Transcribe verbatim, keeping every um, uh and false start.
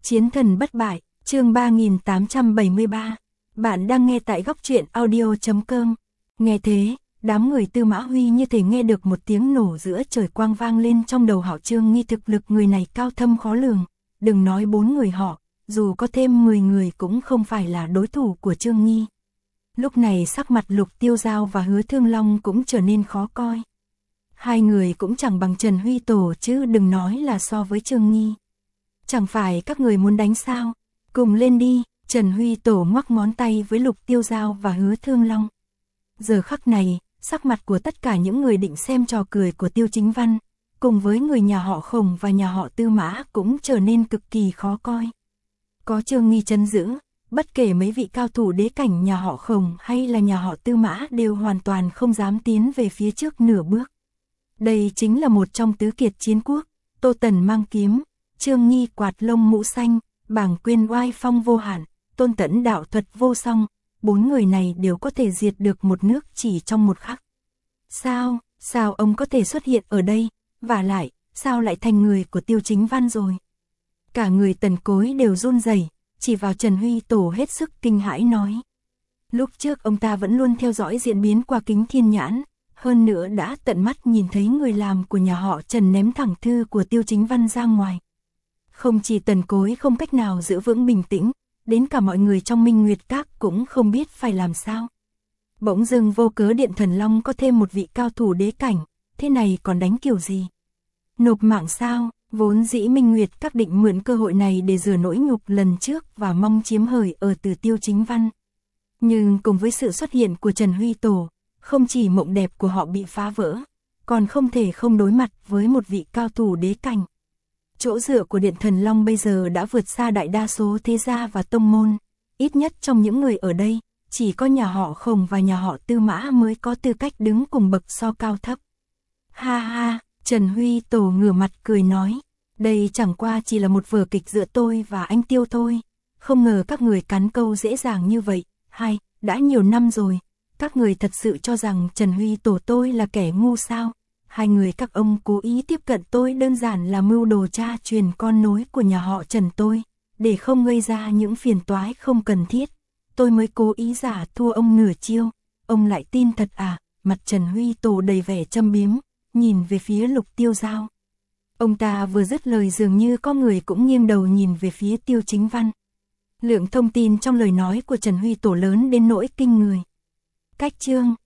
Chiến thần bất bại, chương ba nghìn tám trăm bảy mươi ba. Bạn đang nghe tại góc truyện audio chấm com. Nghe thế, đám người Tư Mã Huy như thể nghe được một tiếng nổ giữa trời quang vang lên trong đầu họ. Trương Nghi thực lực người này cao thâm khó lường, đừng nói bốn người họ, dù có thêm mười người cũng không phải là đối thủ của Trương Nghi. Lúc này sắc mặt Lục Tiêu Giao và Hứa Thương Long cũng trở nên khó coi. Hai người cũng chẳng bằng Trần Huy Tổ chứ đừng nói là so với Trương Nghi. Chẳng phải các người muốn đánh sao? Cùng lên đi, Trần Huy Tổ ngoắc ngón tay với Lục Tiêu Giao và Hứa Thương Long. Giờ khắc này, sắc mặt của tất cả những người định xem trò cười của Tiêu Chính Văn, cùng với người nhà họ Khổng và nhà họ Tư Mã cũng trở nên cực kỳ khó coi. Có Trương Nghi trấn giữ, bất kể mấy vị cao thủ đế cảnh nhà họ Khổng hay là nhà họ Tư Mã đều hoàn toàn không dám tiến về phía trước nửa bước. Đây chính là một trong tứ kiệt chiến quốc, Tô Tần mang kiếm, Trương Nghi quạt lông mũ xanh, Bàng Quyên oai phong vô hạn, Tôn Tẫn đạo thuật vô song, bốn người này đều có thể diệt được một nước chỉ trong một khắc. Sao, sao ông có thể xuất hiện ở đây, và lại, sao lại thành người của Tiêu Chính Văn rồi? Cả người Tần Cối đều run rẩy, chỉ vào Trần Huy Tổ hết sức kinh hãi nói. Lúc trước ông ta vẫn luôn theo dõi diễn biến qua kính thiên nhãn, hơn nữa đã tận mắt nhìn thấy người làm của nhà họ Trần ném thẳng thư của Tiêu Chính Văn ra ngoài. Không chỉ Tần Cối không cách nào giữ vững bình tĩnh, đến cả mọi người trong Minh Nguyệt Các cũng không biết phải làm sao. Bỗng dưng vô cớ Điện Thần Long có thêm một vị cao thủ đế cảnh, thế này còn đánh kiểu gì? Nộp mạng sao? Vốn dĩ Minh Nguyệt Các định mượn cơ hội này để rửa nỗi nhục lần trước và mong chiếm hời ở từ Tiêu Chính Văn. Nhưng cùng với sự xuất hiện của Trần Huy Tổ, không chỉ mộng đẹp của họ bị phá vỡ, còn không thể không đối mặt với một vị cao thủ đế cảnh. Chỗ dựa của Điện Thần Long bây giờ đã vượt xa đại đa số thế gia và tông môn, ít nhất trong những người ở đây, chỉ có nhà họ Khổng và nhà họ Tư Mã mới có tư cách đứng cùng bậc so cao thấp. Ha ha, Trần Huy Tổ ngửa mặt cười nói, đây chẳng qua chỉ là một vở kịch giữa tôi và anh Tiêu thôi, không ngờ các người cắn câu dễ dàng như vậy. Hay, đã nhiều năm rồi, các người thật sự cho rằng Trần Huy Tổ tôi là kẻ ngu sao? Hai người các ông cố ý tiếp cận tôi đơn giản là mưu đồ cha truyền con nối của nhà họ Trần tôi, để không gây ra những phiền toái không cần thiết. Tôi mới cố ý giả thua ông nửa chiêu, ông lại tin thật à? Mặt Trần Huy Tổ đầy vẻ châm biếm, nhìn về phía Lục Tiêu Giao. Ông ta vừa dứt lời dường như có người cũng nghiêng đầu nhìn về phía Tiêu Chính Văn. Lượng thông tin trong lời nói của Trần Huy Tổ lớn đến nỗi kinh người. Cách chương